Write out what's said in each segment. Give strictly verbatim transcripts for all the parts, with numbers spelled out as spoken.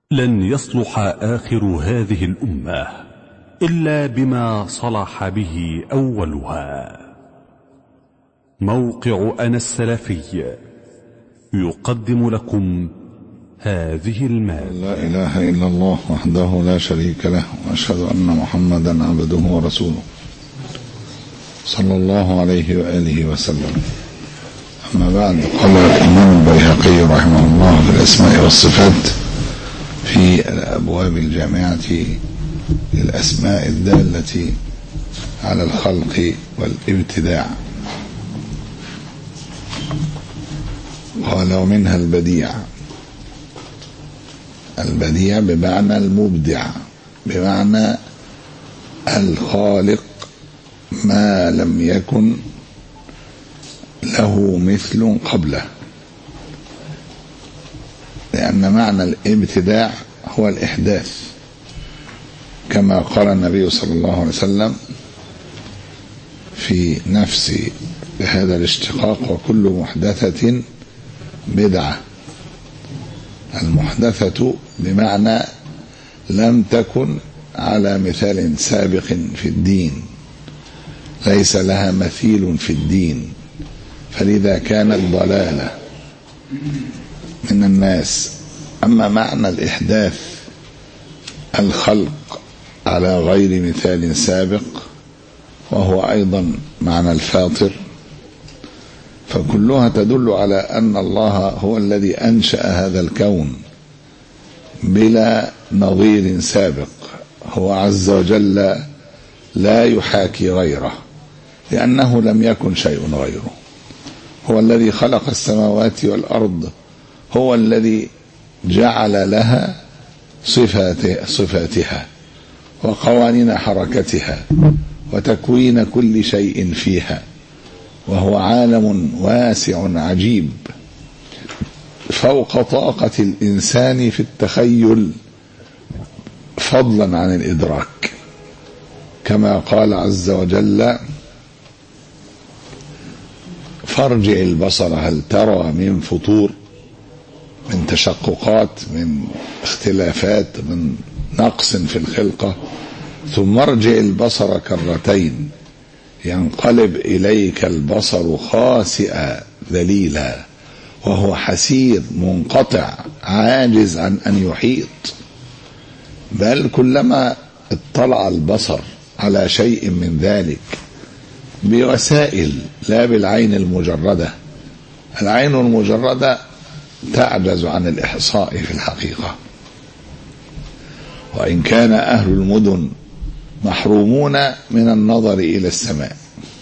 لن يصلح آخر هذه الأمة إلا بما صلح به أولها. موقع أنا السلفي يقدم لكم هذه المادة. لا إله إلا الله وحده لا شريك له، وأشهد أن محمدا عبده ورسوله صلى الله عليه وآله وسلم. أما بعد، قال الإمام البيهقي رحمه الله في الأسماء والصفات في الأبواب الجامعة للأسماء الدالة على الخلق والابتداع، قال: ومنها البديع. البديع بمعنى المبدع، بمعنى الخالق ما لم يكن له مثل قبله، لأن معنى الابتداع هو الإحداث، كما قال النبي صلى الله عليه وسلم في نفس هذا الاشتقاق: وكل محدثة بدعة. المحدثة بمعنى لم تكن على مثال سابق في الدين، ليس لها مثيل في الدين، فلذا كانت ضلالة من الناس. أما معنى الإحداث الخلق على غير مثال سابق، وهو أيضا معنى الفاطر، فكلها تدل على أن الله هو الذي أنشأ هذا الكون بلا نظير سابق. هو عز وجل لا يحاكي غيره، لأنه لم يكن شيء غيره. هو الذي خلق السماوات والأرض، هو الذي جعل لها صفات صفاتها وقوانين حركتها وتكوين كل شيء فيها، وهو عالم واسع عجيب فوق طاقة الإنسان في التخيل، فضلا عن الإدراك، كما قال عز وجل: فارجع البصر هل ترى من فطور، من تشققات، من اختلافات، من نقص في الخلقة. ثم ارجع البصر كرتين ينقلب إليك البصر خاسئا ذليلا وهو حسير منقطع عاجز عن أن يحيط. بل كلما اطلع البصر على شيء من ذلك بوسائل، لا بالعين المجردة. العين المجردة تعجز عن الإحصاء في الحقيقة، وإن كان أهل المدن محرومون من النظر إلى السماء،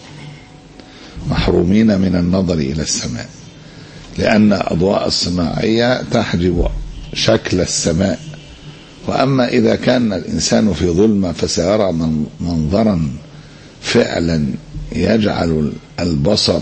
محرومين من النظر إلى السماء، لأن أضواء الصناعية تحجب شكل السماء. وأما إذا كان الإنسان في ظلمة فسيرى منظرا فعلا يجعل البصر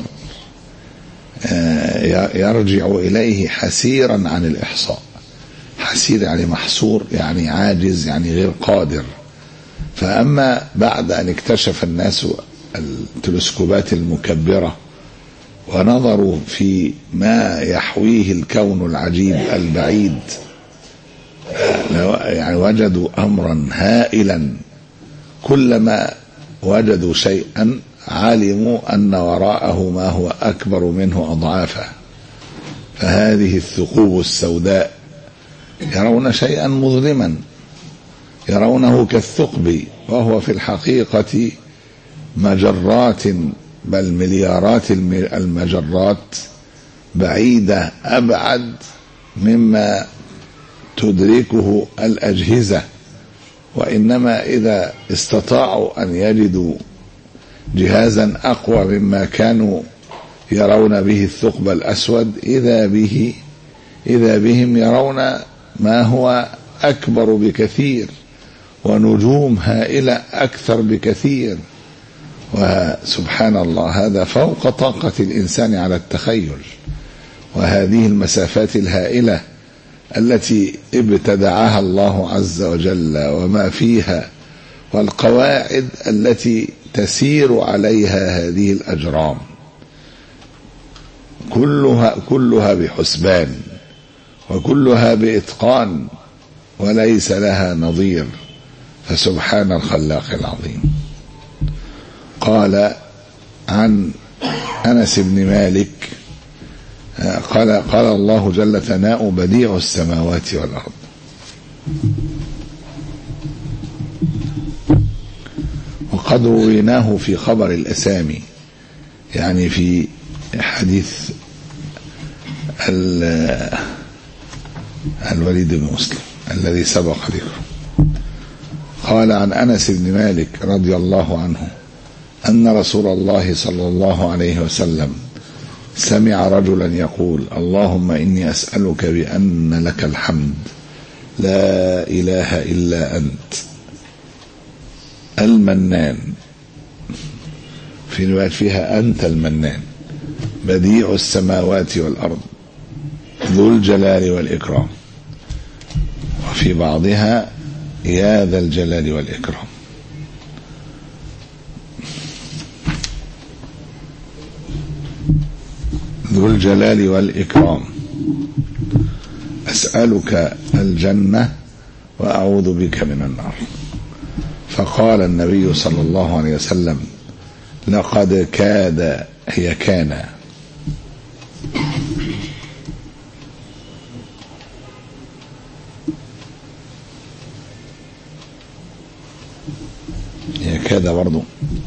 يرجع إليه حسيرا عن الإحصاء. حسير يعني محصور، يعني عاجز، يعني غير قادر. فأما بعد أن اكتشف الناس التلسكوبات المكبرة ونظروا في ما يحويه الكون العجيب البعيد، يعني وجدوا أمرا هائلا. كلما وجدوا شيئا علموا أن وراءه ما هو أكبر منه أضعافا. فهذه الثقوب السوداء يرون شيئا مظلما، يرونه كالثقب، وهو في الحقيقة مجرات، بل مليارات المجرات، بعيدة أبعد مما تدركه الأجهزة. وإنما إذا استطاعوا أن يجدوا جهازا أقوى مما كانوا يرون به الثقب الأسود، إذا به إذا بهم يرون ما هو أكبر بكثير، ونجوم هائلة أكثر بكثير. وسبحان الله، هذا فوق طاقة الإنسان على التخيل. وهذه المسافات الهائلة التي ابتدعها الله عز وجل وما فيها، والقواعد التي تسير عليها هذه الأجرام، كلها كلها بحسبان، وكلها بإتقان، وليس لها نظير، فسبحان الخلاق العظيم. قال عن أنس بن مالك قال قال الله جل ثناؤه: بديع السماوات والأرض. وقد رويناه في خبر الأسامي، يعني في حديث الوليد بن مسلم الذي سبق ذكره. قال عن أنس بن مالك رضي الله عنه أن رسول الله صلى الله عليه وسلم سمع رجلا يقول: اللهم إني أسألك بأن لك الحمد لا إله إلا أنت المنان، في رواية فيها أنت المنان، بديع السماوات والأرض، ذو الجلال والإكرام، وفي بعضها يا ذا الجلال والإكرام. ذو الجلال والإكرام، أسألك الجنة وأعوذ بك من النار. فقال النبي صلى الله عليه وسلم: لقد كاد، هي كان، هي كاد برضو،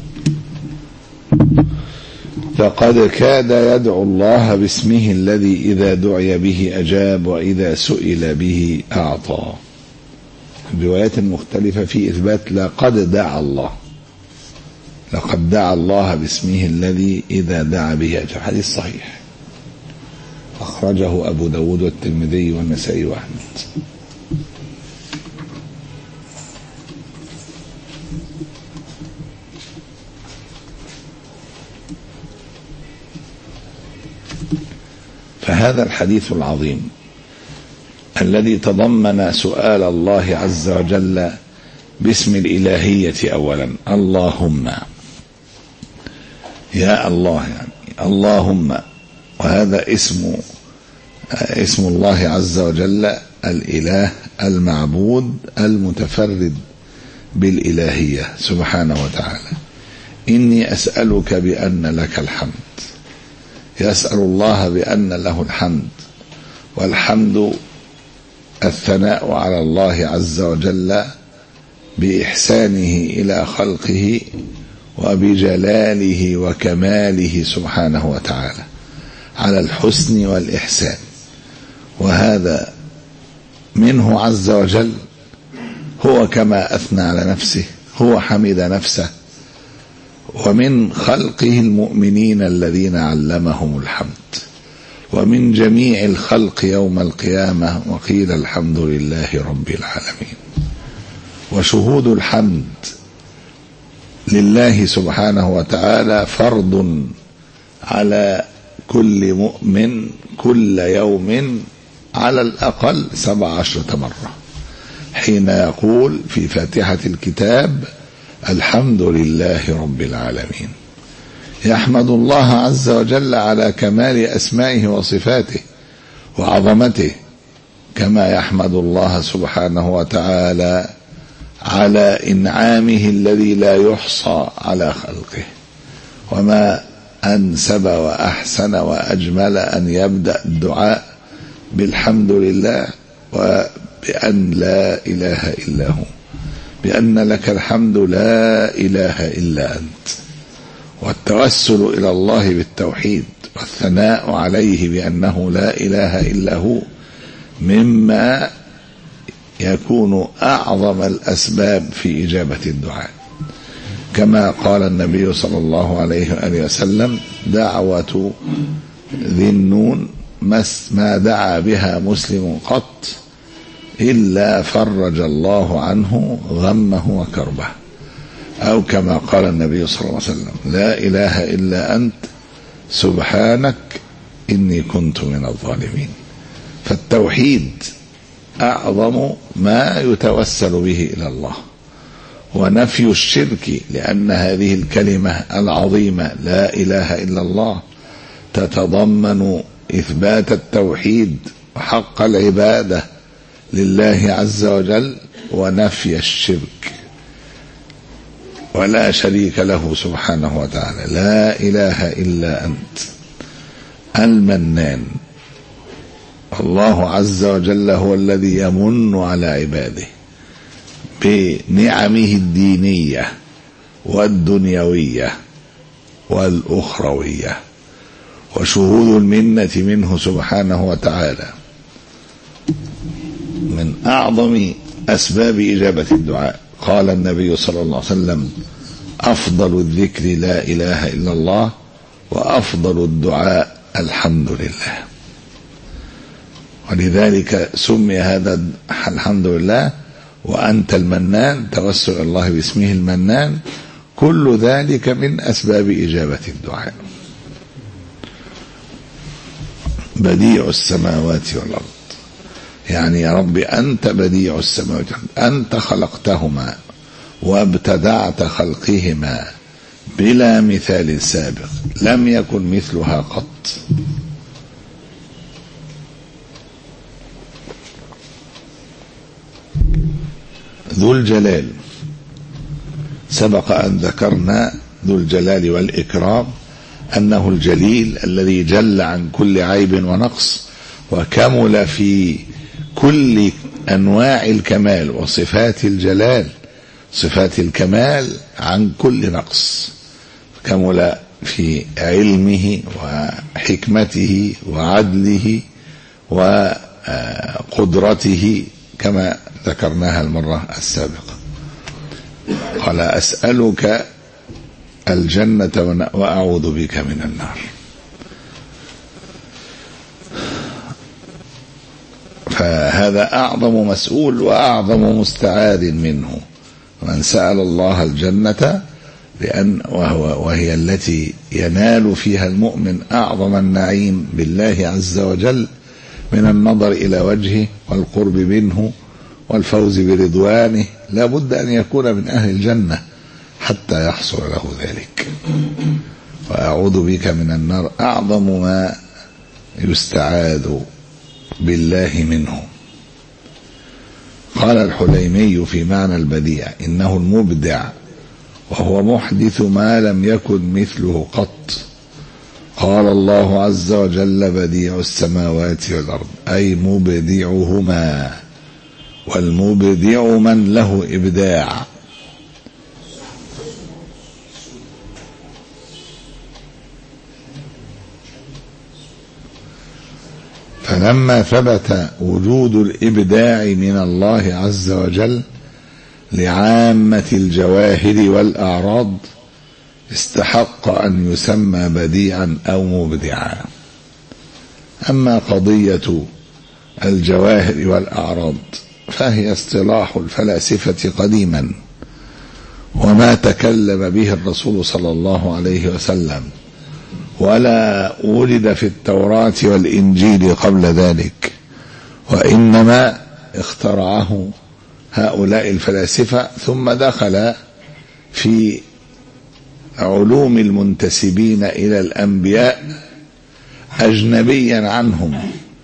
لقد كاد يدعو الله باسمه الذي إذا دعي به أجاب وإذا سئل به أعطى. روايات مختلفة في إثبات لقد دعا الله، لقد دعا الله باسمه الذي إذا دعا به أجاب. حديث صحيح أخرجه أبو داود والترمذي والنسائي وأحمد. فهذا الحديث العظيم الذي تضمن سؤال الله عز وجل باسم الإلهية أولا، اللهم، يا الله، يعني اللهم، وهذا اسم اسم الله عز وجل الإله المعبود المتفرد بالإلهية سبحانه وتعالى. إني أسألك بأن لك الحمد، يسأل الله بأن له الحمد، والحمد الثناء على الله عز وجل بإحسانه إلى خلقه وبجلاله وكماله سبحانه وتعالى على الحسن والإحسان، وهذا منه عز وجل. هو كما أثنى على نفسه، هو حمد نفسه، ومن خلقه المؤمنين الذين علمهم الحمد، ومن جميع الخلق يوم القيامة، وقيل الحمد لله رب العالمين. وشهود الحمد لله سبحانه وتعالى فرض على كل مؤمن كل يوم على الأقل سبع عشرة مرة، حين يقول في فاتحة الكتاب: الحمد لله رب العالمين. يحمد الله عز وجل على كمال أسمائه وصفاته وعظمته، كما يحمد الله سبحانه وتعالى على إنعامه الذي لا يحصى على خلقه. وما أنسب وأحسن وأجمل أن يبدأ الدعاء بالحمد لله وبأن لا إله إلا هو، بأن لك الحمد لا إله إلا أنت، والتوسل إلى الله بالتوحيد والثناء عليه بأنه لا إله إلا هو مما يكون أعظم الأسباب في إجابة الدعاء، كما قال النبي صلى الله عليه وآله وسلم: دعوة ذي النون ما دعا بها مسلم قط إلا فرج الله عنه غمه وكربه، أو كما قال النبي صلى الله عليه وسلم: لا إله إلا أنت سبحانك إني كنت من الظالمين. فالتوحيد أعظم ما يتوسل به إلى الله، ونفي الشرك، لأن هذه الكلمة العظيمة لا إله إلا الله تتضمن إثبات التوحيد وحق العبادة لله عز وجل ونفي الشرك، ولا شريك له سبحانه وتعالى. لا إله إلا أنت المنان. الله عز وجل هو الذي يمن على عباده بنعمه الدينية والدنيوية والأخروية، وشهود المنة منه سبحانه وتعالى من أعظم أسباب إجابة الدعاء. قال النبي صلى الله عليه وسلم: أفضل الذكر لا إله إلا الله، وأفضل الدعاء الحمد لله. ولذلك سمي هذا الحمد لله وأنت المنان، توسل الله باسمه المنان، كل ذلك من أسباب إجابة الدعاء. بديع السماوات والأرض، يعني يا رب أنت بديع السماوات والأرض، أنت خلقتهما وابتدعت خلقهما بلا مثال سابق، لم يكن مثلها قط. ذو الجلال، سبق أن ذكرنا ذو الجلال والإكرام أنه الجليل الذي جل عن كل عيب ونقص، وكمل في كل أنواع الكمال وصفات الجلال، صفات الكمال عن كل نقص، كمل في علمه وحكمته وعدله وقدرته كما ذكرناها المرة السابقة. قال: أسألك الجنة وأعوذ بك من النار. فهذا أعظم مسؤول وأعظم مستعاذ منه، من سأل الله الجنة، لأن وهو وهي التي ينال فيها المؤمن أعظم النعيم بالله عز وجل من النظر إلى وجهه والقرب منه والفوز برضوانه. لا بد أن يكون من أهل الجنة حتى يحصل له ذلك. وأعوذ بك من النار أعظم ما يستعاذ بالله منه. قال الحليمي في معنى البديع: إنه المبدع، وهو محدث ما لم يكن مثله قط. قال الله عز وجل: بديع السماوات والأرض، أي مبدعهما، والمبدع من له إبداع. فلما ثبت وجود الإبداع من الله عز وجل لعامة الجواهر والأعراض، استحق أن يسمى بديعا أو مبدعا. أما قضية الجواهر والأعراض فهي اصطلاح الفلاسفة قديما، وما تكلم به الرسول صلى الله عليه وسلم، ولا ولد في التوراة والإنجيل قبل ذلك، وإنما اخترعه هؤلاء الفلاسفة، ثم دخل في علوم المنتسبين إلى الأنبياء أجنبيا عنهم.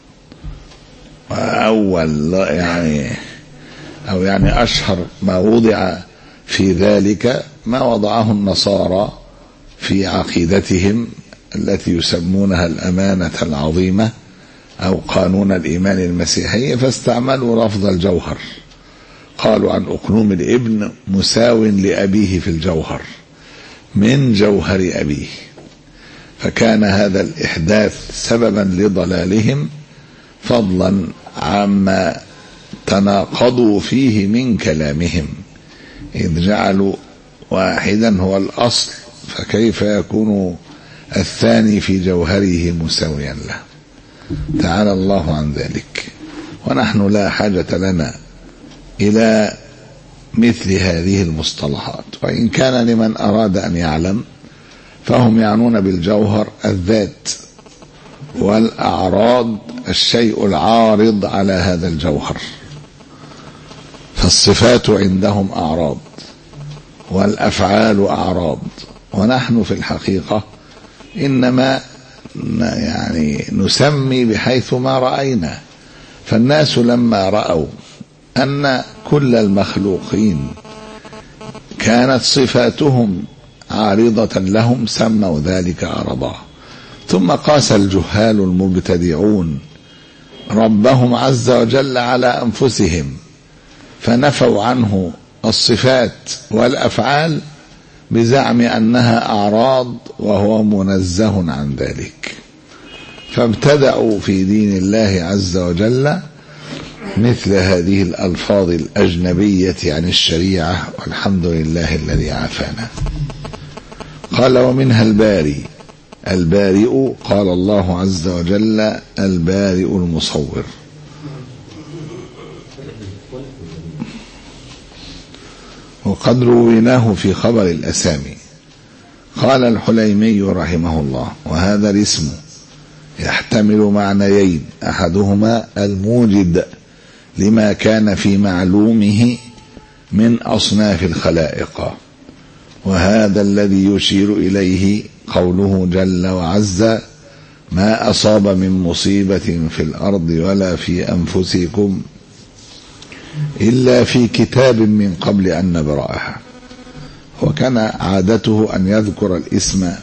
وأول يعني أو يعني أشهر ما وضع في ذلك ما وضعه النصارى في عقيدتهم التي يسمونها الأمانة العظيمة أو قانون الإيمان المسيحي، فاستعملوا لفظ الجوهر. قالوا عن أقنوم الابن مساو لأبيه في الجوهر من جوهر أبيه، فكان هذا الإحداث سببا لضلالهم، فضلا عما تناقضوا فيه من كلامهم، إذ جعلوا واحدا هو الأصل، فكيف يكون الثاني في جوهره مساويا له؟ تعالى الله عن ذلك. ونحن لا حاجة لنا إلى مثل هذه المصطلحات، وإن كان لمن أراد أن يعلم فهم يعنون بالجوهر الذات، والأعراض الشيء العارض على هذا الجوهر. فالصفات عندهم أعراض، والأفعال أعراض، ونحن في الحقيقة إنما يعني نسمي بحيث ما رأينا. فالناس لما رأوا أن كل المخلوقين كانت صفاتهم عارضة لهم سموا ذلك عرضا. ثم قاس الجهال المبتدعون ربهم عز وجل على أنفسهم فنفوا عنه الصفات والأفعال بزعم أنها أعراض وهو منزه عن ذلك، فابتدعوا في دين الله عز وجل مثل هذه الألفاظ الأجنبية عن الشريعة، والحمد لله الذي عافانا. قال ومنها الباري. البارئ قال الله عز وجل البارئ المصور. وقد رويناه في خبر الأسامي. قال الحليمي رحمه الله وهذا الاسم يحتمل معنيين، أحدهما الموجد لما كان في معلومه من أصناف الخلائق، وهذا الذي يشير إليه قوله جل وعز ما أصاب من مصيبة في الأرض ولا في أنفسكم إلا في كتاب من قبل أن نبرأها. وكان عادته أن يذكر الاسم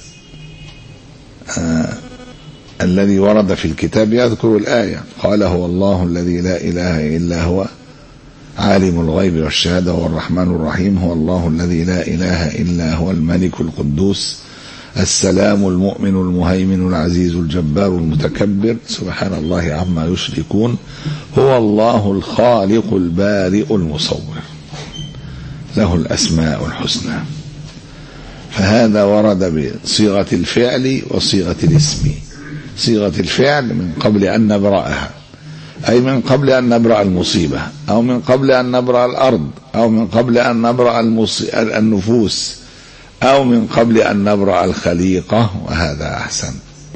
آه الذي ورد في الكتاب، يذكر الآية قال هو الله الذي لا إله إلا هو عالم الغيب والشهادة هو الرحمن الرحيم هو الله الذي لا إله إلا هو الملك القدوس السلام المؤمن المهيمن العزيز الجبار المتكبر سبحان الله عما يشركون هو الله الخالق البارئ المصور له الأسماء الحسنى. فهذا ورد بصيغة الفعل وصيغة الاسم. صيغة الفعل من قبل أن نبرأها، أي من قبل أن نبرأ المصيبة، أو من قبل أن نبرأ الأرض، أو من قبل أن نبرأ النفوس، أو من قبل أن نبرأ الخليقة، وهذا أحسن.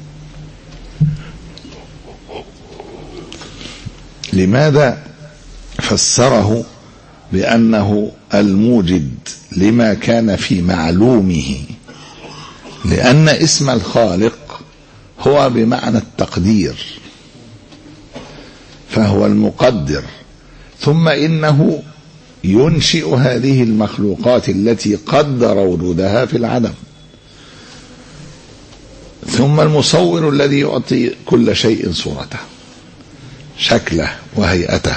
لماذا فسره بأنه الموجد لما كان في معلومه؟ لأن اسم الخالق هو بمعنى التقدير، فهو المقدر، ثم إنه ينشئ هذه المخلوقات التي قدر وجودها في العدم، ثم المصور الذي يعطي كل شيء صورته شكله وهيئته.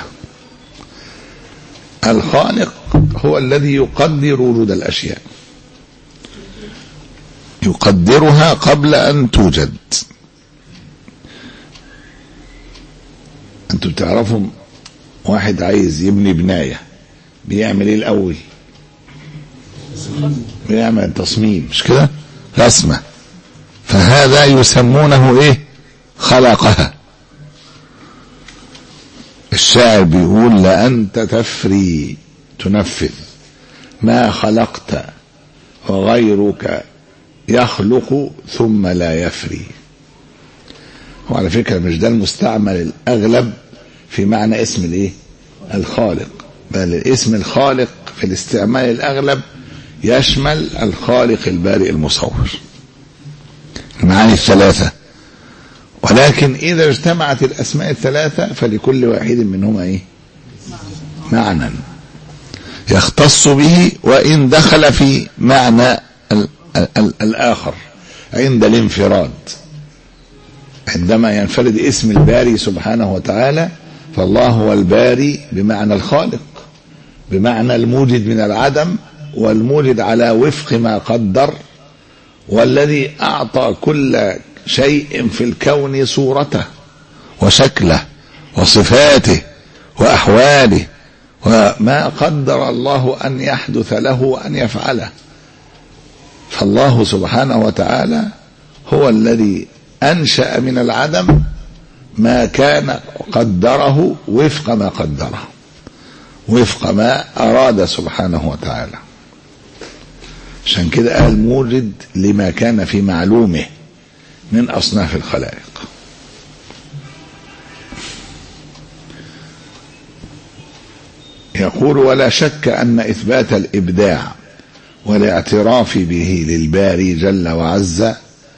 الخالق هو الذي يقدر وجود الأشياء، يقدرها قبل أن توجد. أنتم بتعرفوا واحد عايز يبني بناية بيعمل ايه الأول؟ بيعمل تصميم، مش كده؟ رسمة. فهذا يسمونه ايه؟ خلقها. الشاعر بيقول لأنت تفري تنفذ ما خلقت وغيرك يخلق ثم لا يفري. وعلى فكرة مش ده المستعمل الأغلب في معنى اسم الايه؟ الخالق، بل الاسم الخالق في الاستعمال الأغلب يشمل الخالق البارئ المصور، المعاني الثلاثة. ولكن إذا اجتمعت الأسماء الثلاثة فلكل واحد منهما ايه؟ معنى يختص به، وإن دخل في معنى ال ال ال الآخر عند الانفراد. عندما ينفرد اسم الباري سبحانه وتعالى فالله هو الباري بمعنى الخالق، بمعنى الموجد من العدم، والموجد على وفق ما قدر، والذي أعطى كل شيء في الكون صورته وشكله وصفاته وأحواله، وما قدر الله أن يحدث له أن يفعله. فالله سبحانه وتعالى هو الذي أنشأ من العدم ما كان قدره وفق ما قدره، وفق ما أراد سبحانه وتعالى. عشان كده قال موجد لما كان في معلومه من أصناف الخلائق. يقول ولا شك أن إثبات الإبداع والاعتراف به للباري جل وعز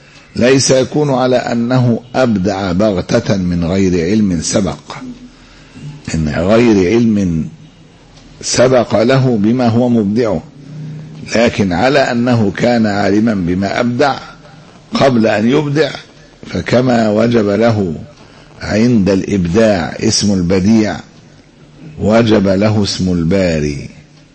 ليس يكون على أنه أبدع بغتة من غير علم سبق، من غير علم سبق له بما هو مبدعه، لكن على أنه كان عالما بما أبدع قبل أن يبدع، فكما وجب له عند الإبداع اسم البديع وجب له اسم الباري.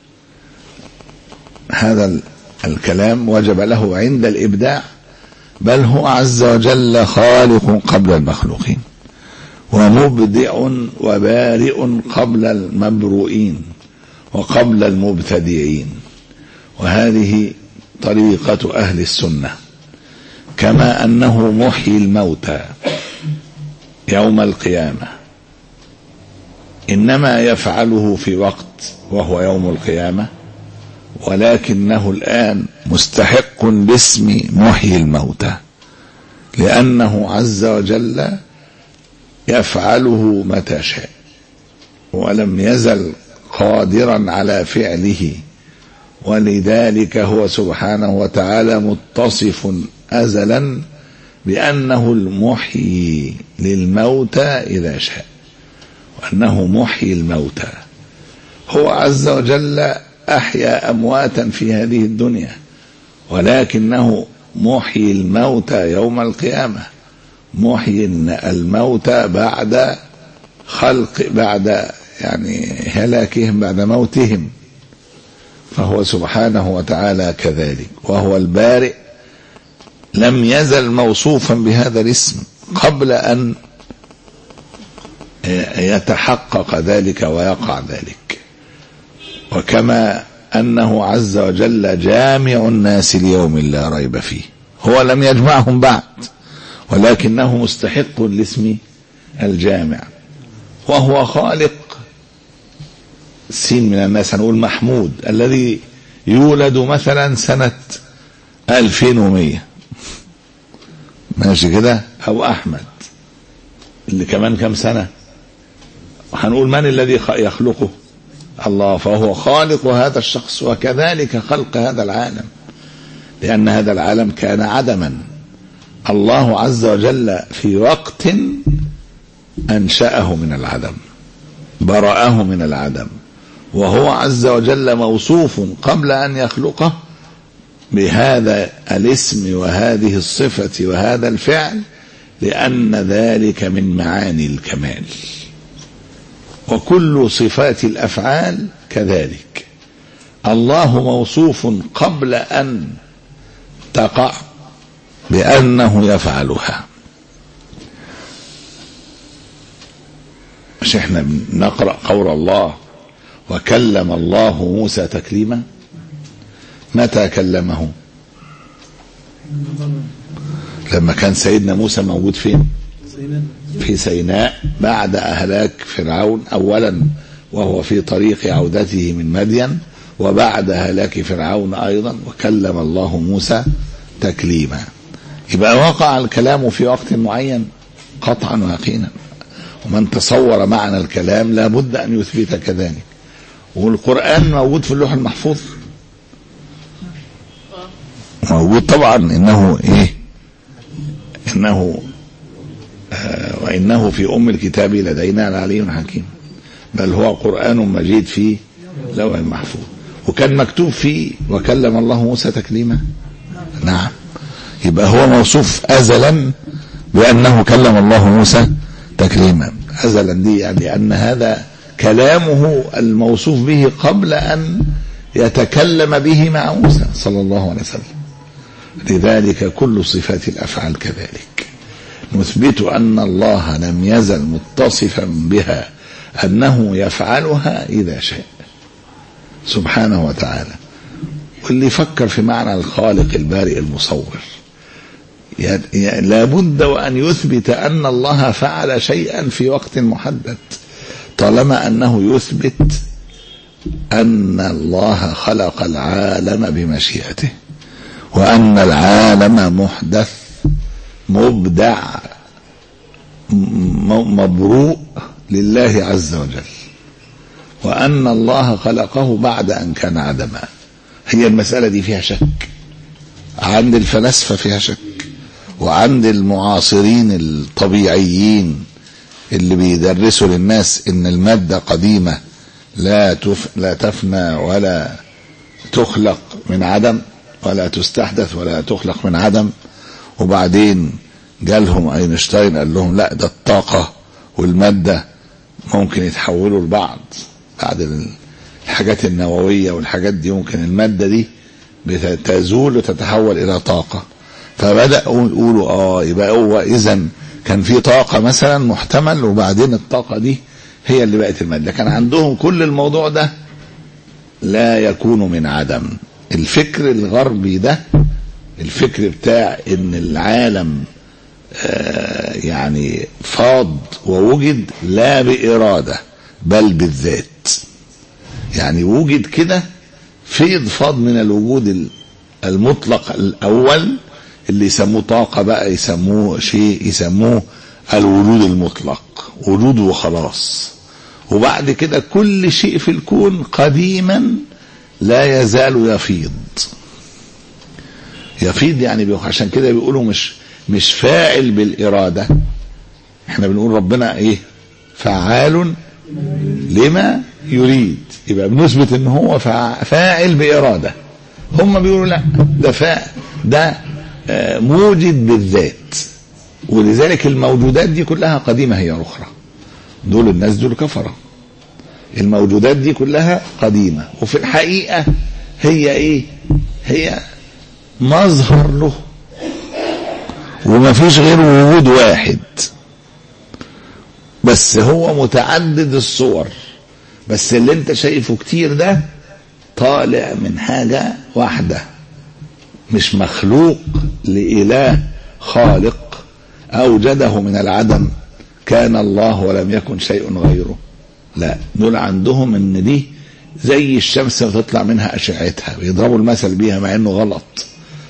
هذا الكلام وجب له عند الإبداع، بل هو عز وجل خالق قبل المخلوقين ومبدع وبارئ قبل المبروئين وقبل المبتدعين، وهذه طريقة أهل السنة. كما أنه محيي الموتى يوم القيامة، إنما يفعله في وقت وهو يوم القيامة، ولكنه الآن مستحق باسم محيي الموتى، لأنه عز وجل يفعله متى شاء، ولم يزل قادرا على فعله، ولذلك هو سبحانه وتعالى متصف أزلا بأنه المحيي للموتى إذا شاء، وأنه محيي الموتى. هو عز وجل أحيا أمواتا في هذه الدنيا، ولكنه محيي الموتى يوم القيامة، محيي الموتى بعد خلق، بعد يعني هلاكهم، بعد موتهم. فهو سبحانه وتعالى كذلك، وهو البارئ لم يزل موصوفا بهذا الاسم قبل أن يتحقق ذلك ويقع ذلك. وكما أنه عز وجل جامع الناس ليوم لا ريب فيه، هو لم يجمعهم بعد، ولكنه مستحق لاسم الجامع. وهو خالق سين من الناس، هنقول محمود الذي يولد مثلا سنة ألفين ومية، ماشي كده، أو أحمد اللي كمان كم سنة، هنقول من الذي يخلقه؟ الله. فهو خالق هذا الشخص، وكذلك خلق هذا العالم، لأن هذا العالم كان عدما. الله عز وجل في وقت أنشأه من العدم، برأه من العدم، وهو عز وجل موصوف قبل أن يخلقه بهذا الاسم وهذه الصفة وهذا الفعل، لأن ذلك من معاني الكمال. وكل صفات الأفعال كذلك، الله موصوف قبل أن تقع بأنه يفعلها. مش احنا نقرأ قول الله وكلم الله موسى تكليما؟ متى كلمه؟ لما كان سيدنا موسى موجود فين؟ في سيناء بعد أهلاك فرعون، أولا وهو في طريق عودته من مدين، وبعد هلاك فرعون أيضا، وكلم الله موسى تكليما. يبقى وقع الكلام في وقت معين قطعا ويقينا، ومن تصور معنى الكلام لا بد أن يثبت كذلك. والقرآن موجود في اللوح المحفوظ، موجود طبعا، إنه إيه إنه آه وإنه في أم الكتاب لدينا لعلي حكيم، بل هو قرآن مجيد في لوح المحفوظ. وكان مكتوب فيه وكلم الله موسى تكليما، نعم. يبقى هو موصوف أزلا بأنه كلم الله موسى تكليما. أزلا دي يعني أن هذا كلامه الموصوف به قبل أن يتكلم به مع موسى صلى الله عليه وسلم. لذلك كل صفات الأفعال كذلك، نثبت أن الله لم يزل متصفا بها أنه يفعلها إذا شاء سبحانه وتعالى. واللي يفكر في معنى الخالق البارئ المصور لا بد وأن يثبت أن الله فعل شيئا في وقت محدد، طالما أنه يثبت أن الله خلق العالم بمشيئته، وأن العالم محدث مبدع مبروء لله عز وجل، وأن الله خلقه بعد أن كان عدما. هي المسألة دي فيها شك عند الفلاسفة، فيها شك، وعند المعاصرين الطبيعيين اللي بيدرسوا للناس ان المادة قديمة لا تف لا تفنى ولا تخلق من عدم، ولا تستحدث ولا تخلق من عدم. وبعدين جالهم اينشتاين قال لهم لا، ده الطاقة والمادة ممكن يتحولوا لبعض بعد الحاجات النووية والحاجات دي، ممكن المادة دي بتزول وتتحول الى طاقة. فبدأوا يقولوا اه يبقى هو اذا كان في طاقة مثلا محتمل، وبعدين الطاقة دي هي اللي بقت المادة. كان عندهم كل الموضوع ده لا يكون من عدم. الفكر الغربي ده، الفكر بتاع ان العالم آه يعني فاض ووجد لا بإرادة بل بالذات، يعني وجد كده فيض فاض من الوجود المطلق الأول اللي يسموه طاقة، بقى يسموه شيء يسموه الوجود المطلق، وجود وخلاص. وبعد كده كل شيء في الكون قديما لا يزال يفيض يفيض يعني عشان كده بيقولوا مش مش فاعل بالإرادة. احنا بنقول ربنا ايه؟ فعال لما يريد، يبقى بنثبت ان هو فاعل بإرادة. هم بيقولوا لا، ده فاعل، ده موجد بالذات. ولذلك الموجودات دي كلها قديمة هي أخرى. دول الناس دول كفرة. الموجودات دي كلها قديمة، وفي الحقيقة هي ايه؟ هي مظهر له، وما فيش غير وجود واحد، بس هو متعدد الصور. بس اللي انت شايفه كتير ده طالع من حاجة واحدة، مش مخلوق لإله خالق أوجده من العدم، كان الله ولم يكن شيء غيره. لا، دول عندهم ان دي زي الشمس بتطلع منها أشعتها، بيضربوا المثل بيها مع انه غلط،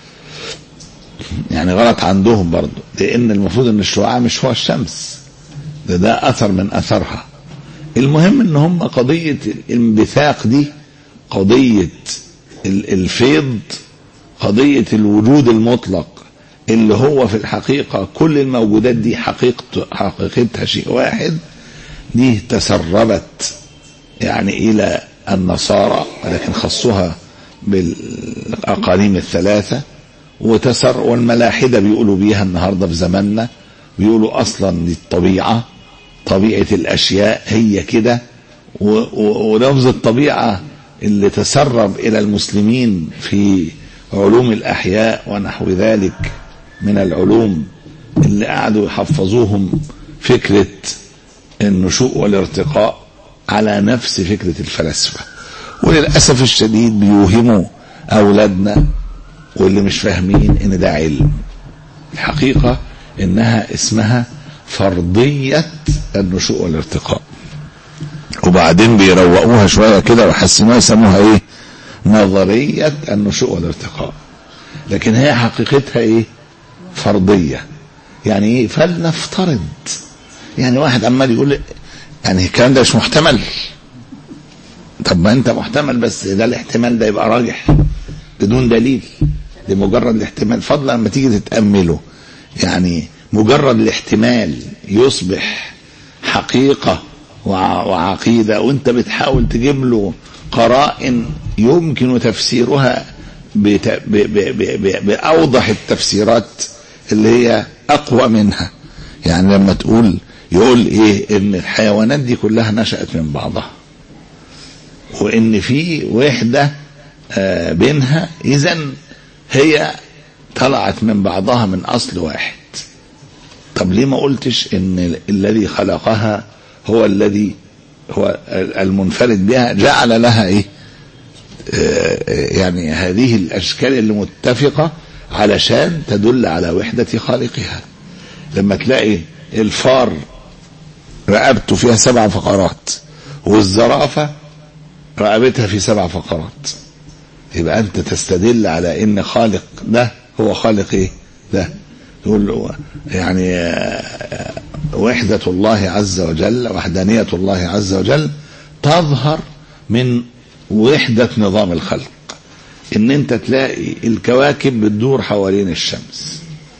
يعني غلط عندهم برضو، لان المفروض ان الشعاع مش هو الشمس، ده ده اثر من اثرها. المهم ان هم قضية الانبثاق دي، قضية الفيض، قضية الوجود المطلق اللي هو في الحقيقة كل الموجودات دي حقيقة حقيقتها شيء واحد، دي تسربت يعني الى النصارى، ولكن خصوها بالاقاليم الثلاثة، وتسر والملاحدة بيقولوا بيها النهاردة في زماننا، بيقولوا اصلا دي الطبيعة، طبيعة الاشياء هي كده. ولفظ الطبيعة اللي تسرب الى المسلمين في علوم الاحياء ونحو ذلك من العلوم اللي قعدوا يحفظوهم فكرة النشوء والارتقاء على نفس فكرة الفلاسفة. وللأسف الشديد بيوهموا أولادنا واللي مش فاهمين إن ده علم. الحقيقة إنها اسمها فرضية النشوء والارتقاء، وبعدين بيروقوها شوية كده وحسنوها يسموها إيه؟ نظرية النشوء والارتقاء. لكن هي حقيقتها إيه؟ فرضية. يعني إيه؟ فلنفترض، يعني واحد عمال يقول يعني الكلام ده مش محتمل. طب ما انت محتمل، بس ده الاحتمال ده يبقى راجح بدون دليل، لمجرد الاحتمال. فضلا لما تيجي تتأمله، يعني مجرد الاحتمال يصبح حقيقة وعقيدة، وانت بتحاول تجيب له قرائن يمكن تفسيرها بأوضح التفسيرات اللي هي أقوى منها. يعني لما تقول يقول ايه ان الحيوانات دي كلها نشأت من بعضها، وان في وحدة آه بينها، اذن هي طلعت من بعضها من اصل واحد. طب ليه ما قلتش ان الذي خلقها هو الذي هو المنفرد بها، جعل لها ايه آه يعني هذه الاشكال اللي متفقة علشان تدل على وحدة خالقها. لما تلاقي الفار رقبته فيها سبع فقرات، والزرافة رقبتها في سبع فقرات، يبقى انت تستدل على ان خالق ده هو خالق ايه ده. تقول له يعني وحدة الله عز وجل، وحدانية الله عز وجل تظهر من وحدة نظام الخلق. ان انت تلاقي الكواكب بتدور حوالين الشمس،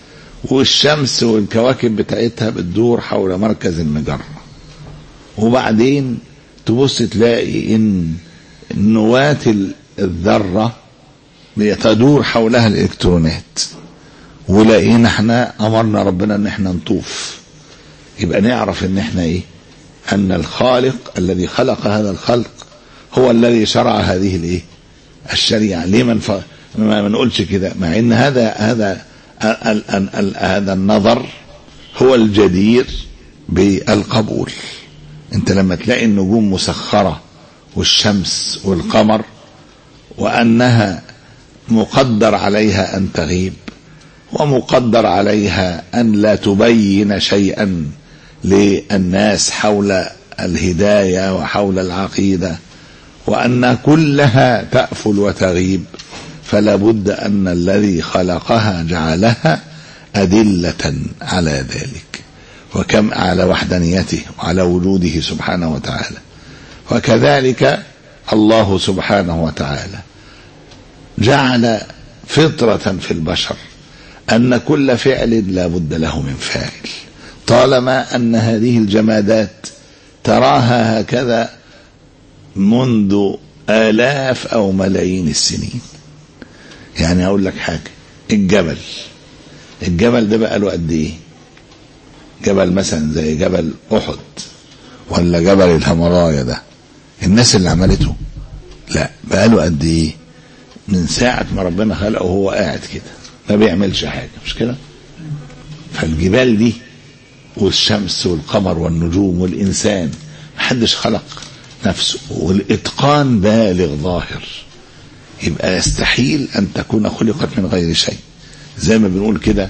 والشمس والكواكب بتاعتها بتدور حول مركز المجرة، وبعدين تبص تلاقي ان نواة الذرة بتدور حولها الالكترونات، ولقينا احنا امرنا ربنا ان احنا نطوف. يبقى نعرف ان احنا ايه، ان الخالق الذي خلق هذا الخلق هو الذي شرع هذه الايه الشريعة. ليه ما منف... ما نقولش كده، مع ان هذا هذا ال... ال... ال... هذا النظر هو الجدير بالقبول. انت لما تلاقي النجوم مسخرة والشمس والقمر وانها مقدر عليها ان تغيب، ومقدر عليها ان لا تبين شيئا للناس حول الهداية وحول العقيدة، وأن كلها تأفل وتغيب، فلا بد أن الذي خلقها جعلها أدلة على ذلك، وكم على وحدانيته وعلى وجوده سبحانه وتعالى. وكذلك الله سبحانه وتعالى جعل فطرة في البشر أن كل فعل لا بد له من فاعل، طالما أن هذه الجمادات تراها هكذا منذ آلاف أو ملايين السنين. يعني أقول لك حاجة، الجبل الجبل ده بقى له قد إيه؟ جبل مثلا زي جبل أحد ولا جبل الهيمالايا ده، الناس اللي عملته لا بقى له قد إيه؟ من ساعة ما ربنا خلقه وهو قاعد كده ما بيعملش حاجة، مش كده؟ فالجبال دي والشمس والقمر والنجوم والإنسان محدش خلق نفسه، والإتقان بالغ ظاهر، يبقى يستحيل أن تكون خلقت من غير شيء. زي ما بنقول كده،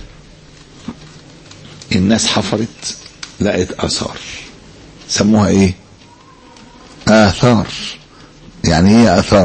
الناس حفرت لقت آثار، سموها إيه؟ آثار. يعني إيه آثار؟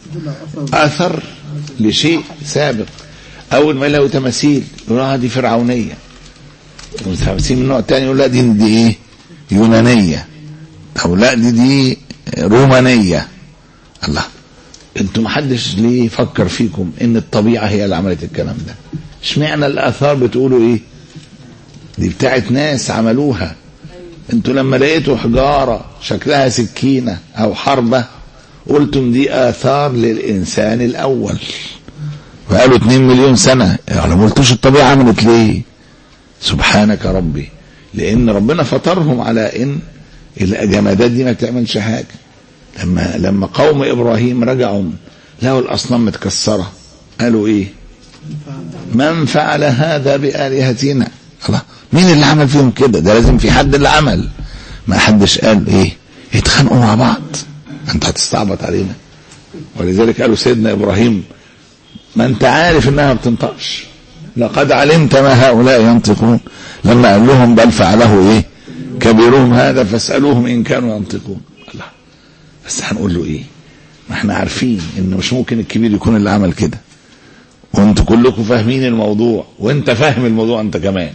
أثر لشيء سابق. أول ما يلاقوا تماثيل يقولوا دي فرعونية، تماثيل من نوع تاني يقول لا دي دي إيه؟ يونانية، أو لا دي دي رومانية. الله، انتوا محدش ليه فكر فيكم ان الطبيعة هي اللي عملت الكلام ده؟ اشمعنى الآثار بتقولوا ايه دي بتاعت ناس عملوها؟ انتوا لما لقيتوا حجارة شكلها سكينة او حربة قلتم دي آثار للإنسان الأول، وقالوا اتنين مليون سنة. يعني ما قلتوش الطبيعة عملت ليه؟ سبحانك ربي، لأن ربنا فطرهم على ان الجمادات دي ما بتعملش حاجة. لما لما قوم إبراهيم رجعوا لقوا الأصنام متكسرة قالوا إيه؟ من فعل هذا بآلهتنا؟ الله، مين اللي عمل فيهم كده؟ ده لازم في حد اللي عمل. ما حدش قال إيه؟ يتخانقوا مع بعض، أنت هتستعبط علينا. ولذلك قالوا سيدنا إبراهيم ما أنت عارف إنها ما بتنطقش، لقد علمت ما هؤلاء ينطقون. لما قال لهم بل فعله إيه؟ كبيرهم هذا فاسألوهم إن كانوا ينطقون. الله، بس هنقول له ايه؟ ما احنا عارفين انه مش ممكن الكبير يكون اللي عمل كده، وانتوا كلكم فاهمين الموضوع، وانت فاهم الموضوع انت كمان،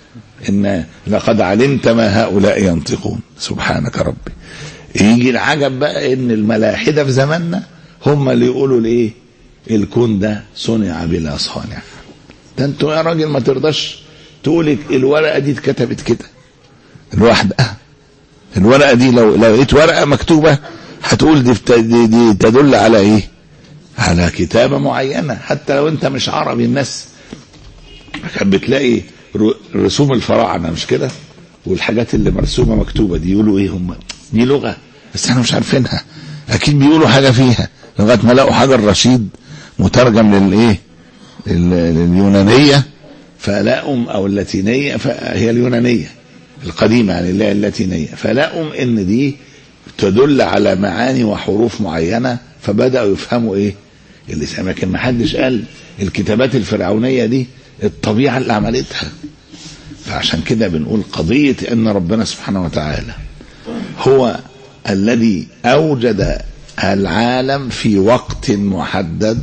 ان لقد علمت ما هؤلاء ينطقون. سبحانك ربي. يجي العجب بقى ان الملاحدة في زماننا هم اللي يقولوا الايه؟ الكون ده صنع بلا صانع. ده انتوا يا راجل ما ترضاش تقول الورقة دي اتكتبت كده الواحدة. الورقة دي لو لو لقيت ورقة مكتوبة هتقول دي, دي, دي تدل على ايه؟ على كتابة معينة. حتى لو انت مش عربي، الناس كانت بتلاقي رسوم الفراعنة مش كده، والحاجات اللي مرسومة مكتوبة دي يقولوا ايه؟ هم دي لغة بس احنا مش عارفينها، اكيد بيقولوا حاجة فيها، لغاية ما لقوا حجر رشيد مترجم للايه؟ لليونانية، فلاقوا او اللاتينية، فهي اليونانية القديمة يعني اللي هي اللاتينية، فلاقوا ان دي تدل على معاني وحروف معينة، فبدأوا يفهموا ايه اللي سمع. لكن ما حدش قال الكتابات الفرعونية دي الطبيعة اللي عملتها. فعشان كده بنقول قضية ان ربنا سبحانه وتعالى هو الذي اوجد العالم في وقت محدد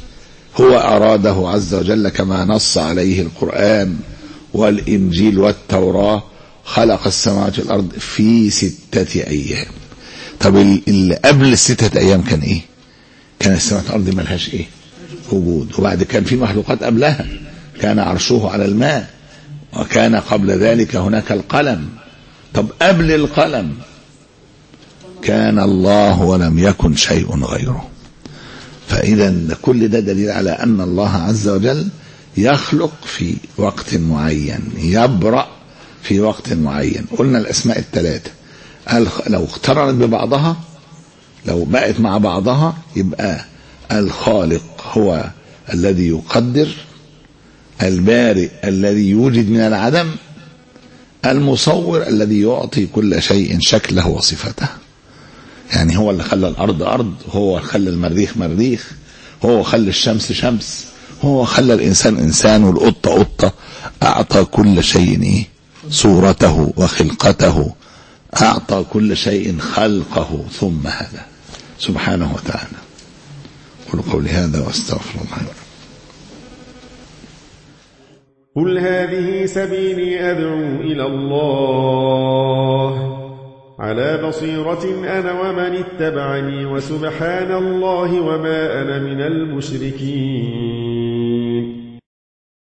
هو اراده عز وجل، كما نص عليه القرآن والانجيل والتوراة. خلق السماوات والارض في ستة ايام. طب اللي قبل الستة ايام كان ايه؟ كان السماوات والارض ملهاش ايه؟ وجود. وبعد كان في مخلوقات قبلها، كان عرشه على الماء، وكان قبل ذلك هناك القلم. طب قبل القلم كان الله ولم يكن شيء غيره. فإذا كل ده دليل على أن الله عز وجل يخلق في وقت معين، يبرأ في وقت معين. قلنا الأسماء الثلاثة لو اقترنت ببعضها، لو بقت مع بعضها، يبقى الخالق هو الذي يقدر، البارئ الذي يوجد من العدم، المصور الذي يعطي كل شيء شكله وصفته. يعني هو اللي خلى الأرض أرض، هو خلى المريخ مريخ، هو خلى الشمس شمس، هو خلى الإنسان إنسان والقطة قطة. أعطى كل شيء إيه؟ صورته وخلقته، أعطى كل شيء خلقه ثم هذا سبحانه وتعالى. قل قولي هذا واستغفر الله. قل هذه سبيلي أدعو إلى الله على بصيرة أنا ومن اتبعني وسبحان الله وما أنا من المشركين.